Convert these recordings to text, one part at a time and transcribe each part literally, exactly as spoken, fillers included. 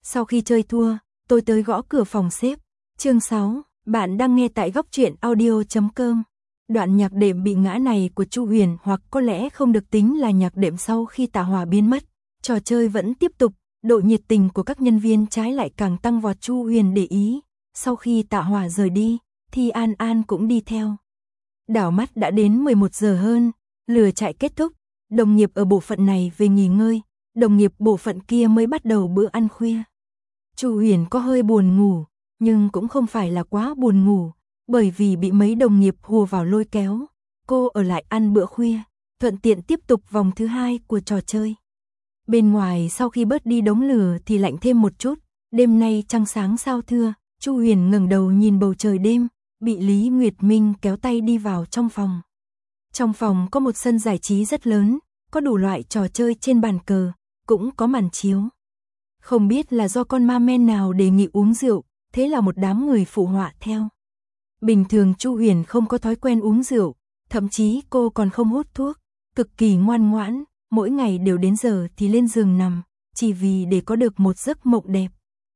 Sau khi chơi thua, tôi tới gõ cửa phòng sếp. Chương sáu, bạn đang nghe tại góc truyện audio chấm com. Đoạn nhạc đệm bị ngã này của Chu Huyền hoặc có lẽ không được tính là nhạc đệm sau khi Tạ Hòa biến mất. Trò chơi vẫn tiếp tục, độ nhiệt tình của các nhân viên trái lại càng tăng vọt. Chu Huyền để ý, sau khi Tạ Hòa rời đi, thì An An cũng đi theo. Đảo mắt đã đến mười một giờ hơn, lừa chạy kết thúc, đồng nghiệp ở bộ phận này về nghỉ ngơi, đồng nghiệp bộ phận kia mới bắt đầu bữa ăn khuya. Chu Huyền có hơi buồn ngủ, nhưng cũng không phải là quá buồn ngủ, bởi vì bị mấy đồng nghiệp hùa vào lôi kéo, cô ở lại ăn bữa khuya, thuận tiện tiếp tục vòng thứ hai của trò chơi. Bên ngoài sau khi bớt đi đống lửa thì lạnh thêm một chút, đêm nay trăng sáng sao thưa. Chu Huyền ngẩng đầu nhìn bầu trời đêm, bị Lý Nguyệt Minh kéo tay đi vào trong phòng. Trong phòng có một sân giải trí rất lớn, có đủ loại trò chơi trên bàn cờ, cũng có màn chiếu. Không biết là do con ma men nào đề nghị uống rượu, thế là một đám người phụ họa theo. Bình thường Chu Huyền không có thói quen uống rượu, thậm chí cô còn không hút thuốc, cực kỳ ngoan ngoãn, mỗi ngày đều đến giờ thì lên giường nằm, chỉ vì để có được một giấc mộng đẹp.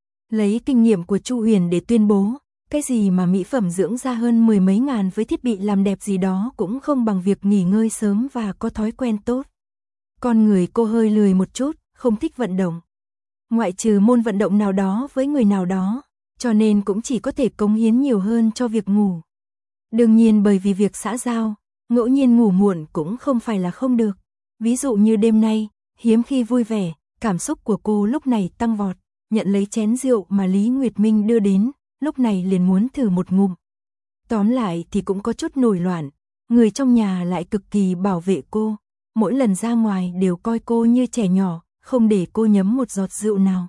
Lấy kinh nghiệm của Chu Huyền để tuyên bố, cái gì mà mỹ phẩm dưỡng da hơn mười mấy ngàn với thiết bị làm đẹp gì đó cũng không bằng việc nghỉ ngơi sớm và có thói quen tốt. Con người cô hơi lười một chút, không thích vận động. Ngoại trừ môn vận động nào đó với người nào đó, cho nên cũng chỉ có thể cống hiến nhiều hơn cho việc ngủ. Đương nhiên bởi vì việc xã giao, ngẫu nhiên ngủ muộn cũng không phải là không được. Ví dụ như đêm nay, hiếm khi vui vẻ, cảm xúc của cô lúc này tăng vọt, nhận lấy chén rượu mà Lý Nguyệt Minh đưa đến, lúc này liền muốn thử một ngụm. Tóm lại thì cũng có chút nổi loạn, người trong nhà lại cực kỳ bảo vệ cô, mỗi lần ra ngoài đều coi cô như trẻ nhỏ, không để cô nhấm một giọt rượu nào.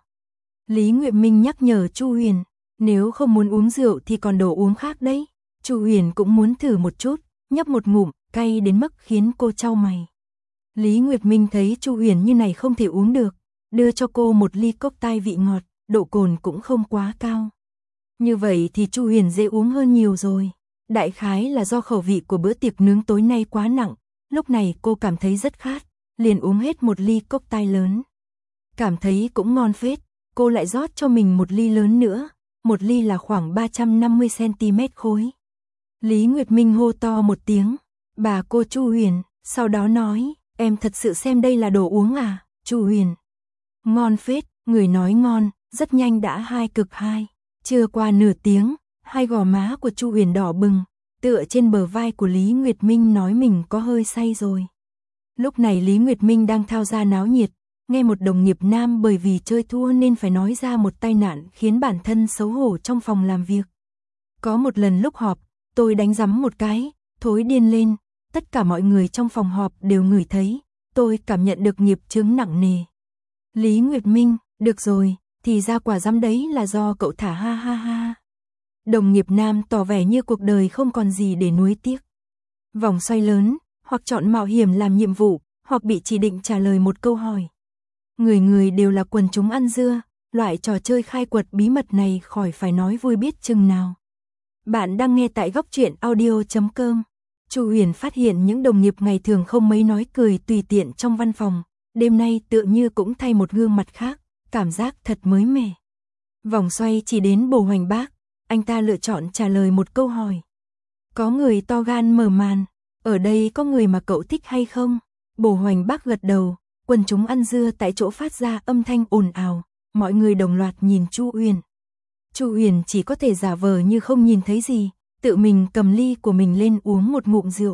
Lý Nguyệt Minh nhắc nhở Chu Huyền, nếu không muốn uống rượu thì còn đồ uống khác đấy. Chu Huyền cũng muốn thử một chút, nhấp một ngụm, cay đến mức khiến cô chau mày. Lý Nguyệt Minh thấy Chu Huyền như này không thể uống được, đưa cho cô một ly cốc tai vị ngọt, độ cồn cũng không quá cao. Như vậy thì Chu Huyền dễ uống hơn nhiều rồi. Đại khái là do khẩu vị của bữa tiệc nướng tối nay quá nặng, lúc này cô cảm thấy rất khát, liền uống hết một ly cốc tai lớn. Cảm thấy cũng ngon phết, cô lại rót cho mình một ly lớn nữa, một ly là khoảng ba trăm năm mươi xăng-ti-mét khối. Lý Nguyệt Minh hô to một tiếng, bà cô Chu Huyền, sau đó nói, em thật sự xem đây là đồ uống à, Chu Huyền. Ngon phết, người nói ngon, rất nhanh đã hai cực hai. Chưa qua nửa tiếng, hai gò má của Chu Huyền đỏ bừng, tựa trên bờ vai của Lý Nguyệt Minh nói mình có hơi say rồi. Lúc này Lý Nguyệt Minh đang thao ra náo nhiệt, nghe một đồng nghiệp nam bởi vì chơi thua nên phải nói ra một tai nạn khiến bản thân xấu hổ trong phòng làm việc. Có một lần lúc họp, tôi đánh rắm một cái, thối điên lên, tất cả mọi người trong phòng họp đều ngửi thấy, tôi cảm nhận được nghiệp chướng nặng nề. Lý Nguyệt Minh, được rồi, thì ra quả rắm đấy là do cậu thả ha ha ha. Đồng nghiệp nam tỏ vẻ như cuộc đời không còn gì để nuối tiếc. Vòng xoay lớn, hoặc chọn mạo hiểm làm nhiệm vụ, hoặc bị chỉ định trả lời một câu hỏi. Người người đều là quần chúng ăn dưa, loại trò chơi khai quật bí mật này khỏi phải nói vui biết chừng nào. Bạn đang nghe tại góc truyện audio chấm com. Chu Huyền phát hiện những đồng nghiệp ngày thường không mấy nói cười tùy tiện trong văn phòng, đêm nay tựa như cũng thay một gương mặt khác, cảm giác thật mới mẻ. Vòng xoay chỉ đến Bồ Hoành Bác, anh ta lựa chọn trả lời một câu hỏi. Có người to gan mở màn, ở đây có người mà cậu thích hay không? Bồ Hoành Bác gật đầu, quần chúng ăn dưa tại chỗ phát ra âm thanh ồn ào, mọi người đồng loạt nhìn Chu Huyền. Chu Huyền chỉ có thể giả vờ như không nhìn thấy gì, tự mình cầm ly của mình lên uống một ngụm rượu.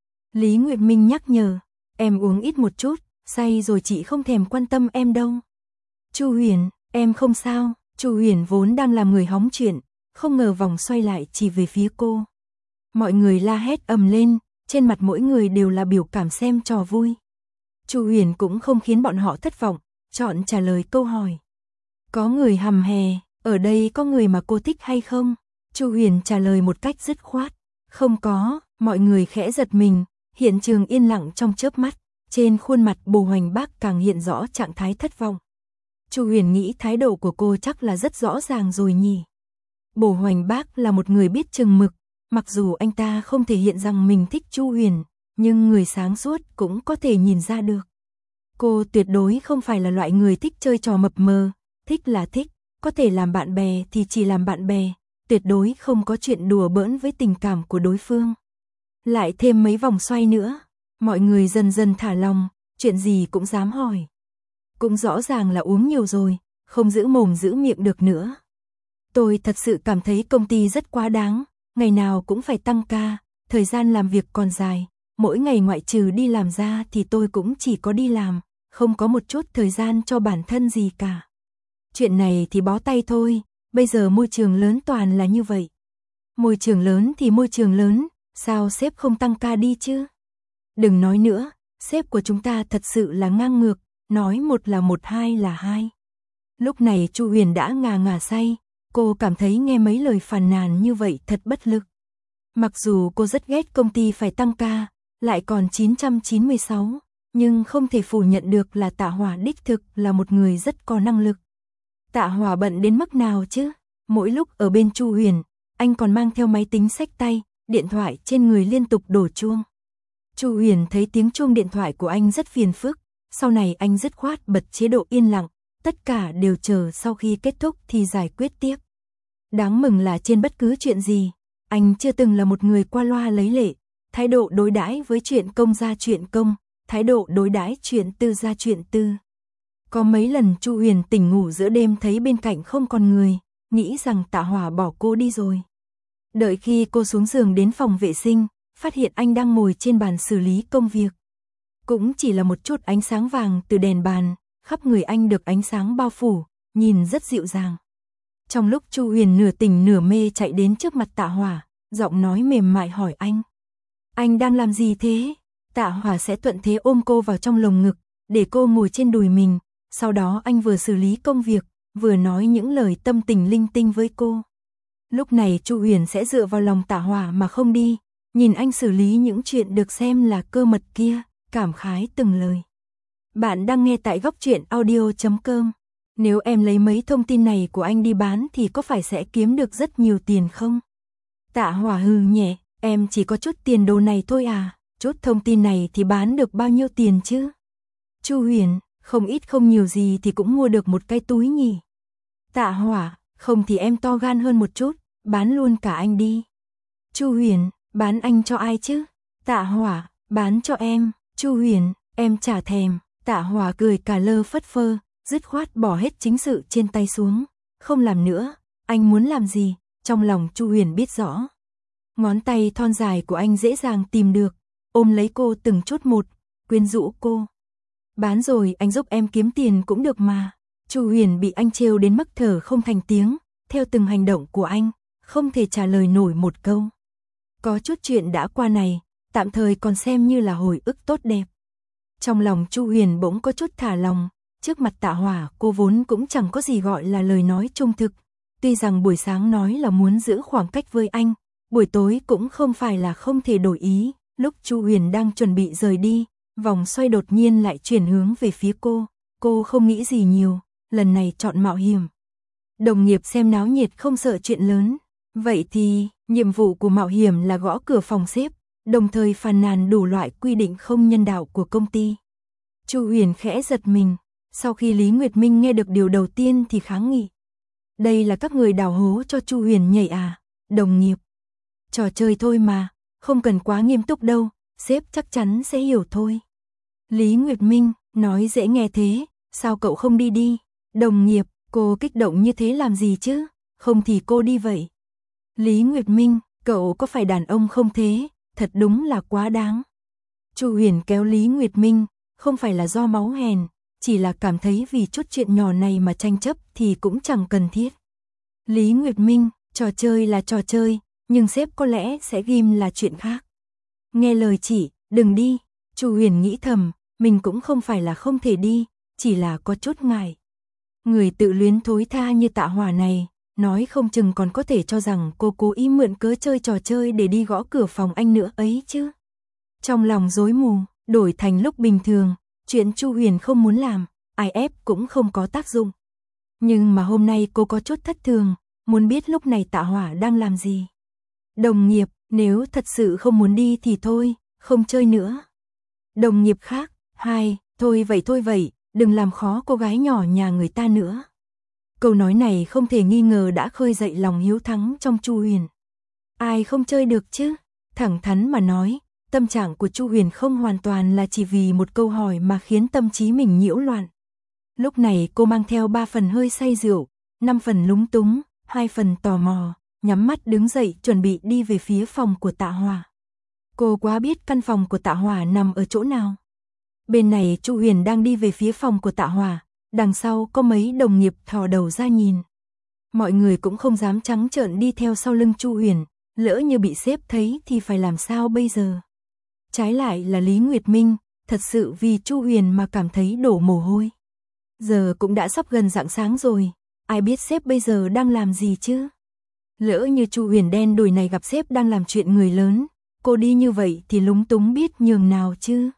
Lý Nguyệt Minh nhắc nhở, em uống ít một chút, say rồi chị không thèm quan tâm em đâu. Chu Huyền, em không sao. Chu Huyền vốn đang làm người hóng chuyện, không ngờ vòng xoay lại chỉ về phía cô. Mọi người la hét ầm lên, trên mặt mỗi người đều là biểu cảm xem trò vui. Chu Huyền cũng không khiến bọn họ thất vọng, chọn trả lời câu hỏi. Có người hầm hè, ở đây có người mà cô thích hay không? Chu Huyền trả lời một cách dứt khoát. Không có, mọi người khẽ giật mình, hiện trường yên lặng trong chớp mắt, trên khuôn mặt Bồ Hoành Bác càng hiện rõ trạng thái thất vọng. Chu Huyền nghĩ thái độ của cô chắc là rất rõ ràng rồi nhỉ. Bồ Hoành Bác là một người biết chừng mực, mặc dù anh ta không thể hiện rằng mình thích Chu Huyền, nhưng người sáng suốt cũng có thể nhìn ra được. Cô tuyệt đối không phải là loại người thích chơi trò mập mờ, thích là thích, có thể làm bạn bè thì chỉ làm bạn bè, tuyệt đối không có chuyện đùa bỡn với tình cảm của đối phương. Lại thêm mấy vòng xoay nữa, mọi người dần dần thả lòng, chuyện gì cũng dám hỏi. Cũng rõ ràng là uống nhiều rồi, không giữ mồm giữ miệng được nữa. Tôi thật sự cảm thấy công ty rất quá đáng, ngày nào cũng phải tăng ca, thời gian làm việc còn dài, mỗi ngày ngoại trừ đi làm ra thì tôi cũng chỉ có đi làm, không có một chút thời gian cho bản thân gì cả. Chuyện này thì bó tay thôi, bây giờ môi trường lớn toàn là như vậy. Môi trường lớn thì môi trường lớn, sao sếp không tăng ca đi chứ? Đừng nói nữa, sếp của chúng ta thật sự là ngang ngược, nói một là một, hai là hai. Lúc này Chu Huyền đã ngà ngà say, cô cảm thấy nghe mấy lời phàn nàn như vậy thật bất lực. Mặc dù cô rất ghét công ty phải tăng ca, lại còn chín trăm chín mươi sáu, nhưng không thể phủ nhận được là Tạ Hỏa đích thực là một người rất có năng lực. Tạ Hỏa bận đến mức nào chứ? Mỗi lúc ở bên Chu Huyền, anh còn mang theo máy tính xách tay, điện thoại trên người liên tục đổ chuông. Chu Huyền thấy tiếng chuông điện thoại của anh rất phiền phức, sau này anh dứt khoát bật chế độ yên lặng, tất cả đều chờ sau khi kết thúc thì giải quyết tiếp. Đáng mừng là trên bất cứ chuyện gì, anh chưa từng là một người qua loa lấy lệ, thái độ đối đãi với chuyện công ra chuyện công, thái độ đối đãi chuyện tư ra chuyện tư. Có mấy lần Chu Huyền tỉnh ngủ giữa đêm thấy bên cạnh không còn người, nghĩ rằng Tạ Hỏa bỏ cô đi rồi. Đợi khi cô xuống giường đến phòng vệ sinh, phát hiện anh đang ngồi trên bàn xử lý công việc. Cũng chỉ là một chút ánh sáng vàng từ đèn bàn, khắp người anh được ánh sáng bao phủ, nhìn rất dịu dàng. Trong lúc Chu Huyền nửa tỉnh nửa mê chạy đến trước mặt Tạ Hỏa, giọng nói mềm mại hỏi anh. Anh đang làm gì thế? Tạ Hỏa sẽ thuận thế ôm cô vào trong lồng ngực, để cô ngồi trên đùi mình. Sau đó anh vừa xử lý công việc, vừa nói những lời tâm tình linh tinh với cô. Lúc này Chu Huyền sẽ dựa vào lòng Tạ Hỏa mà không đi, nhìn anh xử lý những chuyện được xem là cơ mật kia, cảm khái từng lời. Bạn đang nghe tại góc truyện audio chấm com. Nếu em lấy mấy thông tin này của anh đi bán thì có phải sẽ kiếm được rất nhiều tiền không? Tạ Hỏa hừ nhẹ, em chỉ có chút tiền đồ này thôi à, chút thông tin này thì bán được bao nhiêu tiền chứ? Chu Huyền, không ít không nhiều gì thì cũng mua được một cái túi nhỉ. Tạ Hỏa, không thì em to gan hơn một chút, bán luôn cả anh đi. Chu Huyền, bán anh cho ai chứ? Tạ Hỏa, bán cho em. Chu Huyền, em chả thèm. Tạ Hỏa cười cả lơ phất phơ, dứt khoát bỏ hết chính sự trên tay xuống. Không làm nữa, anh muốn làm gì? Trong lòng Chu Huyền biết rõ. Ngón tay thon dài của anh dễ dàng tìm được, ôm lấy cô từng chút một, quyến rũ cô. Bán rồi anh giúp em kiếm tiền cũng được mà. Chu Huyền bị anh trêu đến mức thở không thành tiếng, theo từng hành động của anh, không thể trả lời nổi một câu. Có chút chuyện đã qua này, tạm thời còn xem như là hồi ức tốt đẹp. Trong lòng Chu Huyền bỗng có chút thả lòng, trước mặt Tạ Hỏa cô vốn cũng chẳng có gì gọi là lời nói trung thực. Tuy rằng buổi sáng nói là muốn giữ khoảng cách với anh, buổi tối cũng không phải là không thể đổi ý. Lúc Chu Huyền đang chuẩn bị rời đi, vòng xoay đột nhiên lại chuyển hướng về phía cô. Cô không nghĩ gì nhiều, lần này chọn mạo hiểm. Đồng nghiệp xem náo nhiệt không sợ chuyện lớn. Vậy thì, nhiệm vụ của mạo hiểm là gõ cửa phòng sếp, đồng thời phàn nàn đủ loại quy định không nhân đạo của công ty. Chu Huyền khẽ giật mình, sau khi Lý Nguyệt Minh nghe được điều đầu tiên thì kháng nghị. Đây là các người đào hố cho Chu Huyền nhảy à, đồng nghiệp. Trò chơi thôi mà, không cần quá nghiêm túc đâu, sếp chắc chắn sẽ hiểu thôi. Lý Nguyệt Minh, nói dễ nghe thế, sao cậu không đi đi? Đồng nghiệp, cô kích động như thế làm gì chứ? Không thì cô đi vậy. Lý Nguyệt Minh, cậu có phải đàn ông không thế? Thật đúng là quá đáng. Chu Huyền kéo Lý Nguyệt Minh, không phải là do máu hèn, chỉ là cảm thấy vì chút chuyện nhỏ này mà tranh chấp thì cũng chẳng cần thiết. Lý Nguyệt Minh, trò chơi là trò chơi, nhưng sếp có lẽ sẽ ghim là chuyện khác. Nghe lời chị, đừng đi. Chu Huyền nghĩ thầm, mình cũng không phải là không thể đi, chỉ là có chút ngại. Người tự luyến thối tha như Tạ Hỏa này, nói không chừng còn có thể cho rằng cô cố ý mượn cớ chơi trò chơi để đi gõ cửa phòng anh nữa ấy chứ. Trong lòng rối mù, đổi thành lúc bình thường, chuyện Chu Huyền không muốn làm, ai ép cũng không có tác dụng. Nhưng mà hôm nay cô có chút thất thường, muốn biết lúc này Tạ Hỏa đang làm gì. Đồng nghiệp, nếu thật sự không muốn đi thì thôi, không chơi nữa. Đồng nghiệp khác, hai, thôi vậy thôi vậy, đừng làm khó cô gái nhỏ nhà người ta nữa. Câu nói này không thể nghi ngờ đã khơi dậy lòng hiếu thắng trong Chu Huyền. Ai không chơi được chứ? Thẳng thắn mà nói, tâm trạng của Chu Huyền không hoàn toàn là chỉ vì một câu hỏi mà khiến tâm trí mình nhiễu loạn. Lúc này cô mang theo ba phần hơi say rượu, năm phần lúng túng, hai phần tò mò, nhắm mắt đứng dậy chuẩn bị đi về phía phòng của Tạ Hòa. Cô quá biết căn phòng của Tạ Hòa nằm ở chỗ nào. Bên này Chu Huyền đang đi về phía phòng của Tạ Hòa, đằng sau có mấy đồng nghiệp thò đầu ra nhìn. Mọi người cũng không dám trắng trợn đi theo sau lưng Chu Huyền, lỡ như bị sếp thấy thì phải làm sao bây giờ. Trái lại là Lý Nguyệt Minh, thật sự vì Chu Huyền mà cảm thấy đổ mồ hôi. Giờ cũng đã sắp gần rạng sáng rồi, ai biết sếp bây giờ đang làm gì chứ? Lỡ như Chu Huyền đen đùi này gặp sếp đang làm chuyện người lớn, cô đi như vậy thì lúng túng biết nhường nào chứ?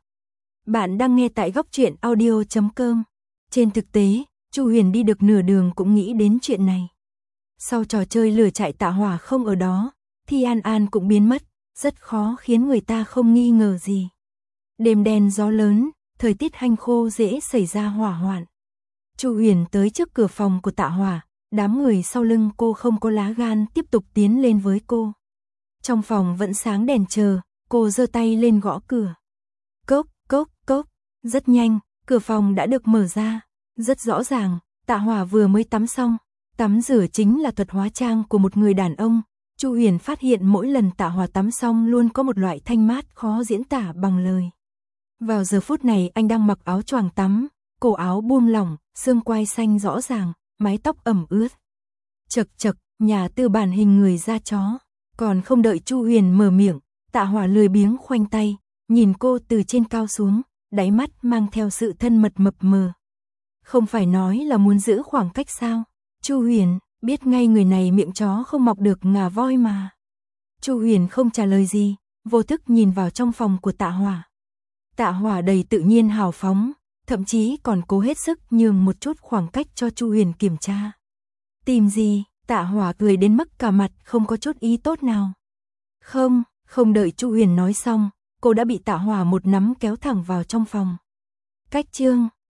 Bạn đang nghe tại góc truyện audio chấm com. Trên thực tế, Chu Huyền đi được nửa đường cũng nghĩ đến chuyện này. Sau trò chơi lửa chạy Tạ Hòa không ở đó, thì An An cũng biến mất, rất khó khiến người ta không nghi ngờ gì. Đêm đen gió lớn, thời tiết hanh khô dễ xảy ra hỏa hoạn. Chu Huyền tới trước cửa phòng của Tạ Hòa, đám người sau lưng cô không có lá gan tiếp tục tiến lên với cô. Trong phòng vẫn sáng đèn chờ, cô giơ tay lên gõ cửa. Cốc, cốc, cốc, rất nhanh, cửa phòng đã được mở ra. Rất rõ ràng, Tạ Hòa vừa mới tắm xong, tắm rửa chính là thuật hóa trang của một người đàn ông. Chu Huyền phát hiện mỗi lần Tạ Hòa tắm xong luôn có một loại thanh mát khó diễn tả bằng lời. Vào giờ phút này anh đang mặc áo choàng tắm, cổ áo buông lỏng, xương quai xanh rõ ràng, mái tóc ẩm ướt. Chật chật, nhà tư bản hình người da chó. Còn không đợi Chu Huyền mở miệng, Tạ Hòa lười biếng khoanh tay, nhìn cô từ trên cao xuống, đáy mắt mang theo sự thân mật mập mờ. Không phải nói là muốn giữ khoảng cách sao? Chu Huyền biết ngay người này miệng chó không mọc được ngà voi mà. Chu Huyền không trả lời gì, vô thức nhìn vào trong phòng của Tạ Hòa. Tạ Hòa đầy tự nhiên hào phóng, thậm chí còn cố hết sức nhường một chút khoảng cách cho Chu Huyền kiểm tra. Tìm gì? Tạ Hòa cười đến mức cả mặt không có chút ý tốt nào. Không, không đợi Chu Huyền nói xong, cô đã bị Tạ Hòa một nắm kéo thẳng vào trong phòng. Cách chương